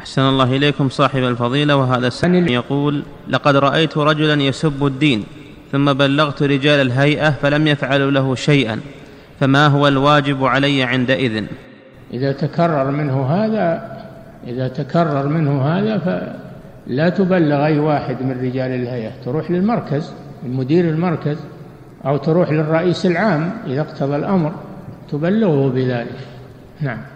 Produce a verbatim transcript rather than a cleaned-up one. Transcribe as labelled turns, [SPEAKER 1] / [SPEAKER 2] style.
[SPEAKER 1] أحسن الله إليكم صاحب الفضيلة. وهذا السائل يقول: لقد رأيت رجلا يسب الدين ثم بلغت رجال الهيئة فلم يفعلوا له شيئا، فما هو الواجب علي عندئذ؟
[SPEAKER 2] إذا تكرر منه هذا إذا تكرر منه هذا فلا تبلغ أي واحد من رجال الهيئة، تروح للمركز، المدير المركز، أو تروح للرئيس العام إذا اقتضى الأمر تبلغه بذلك. نعم.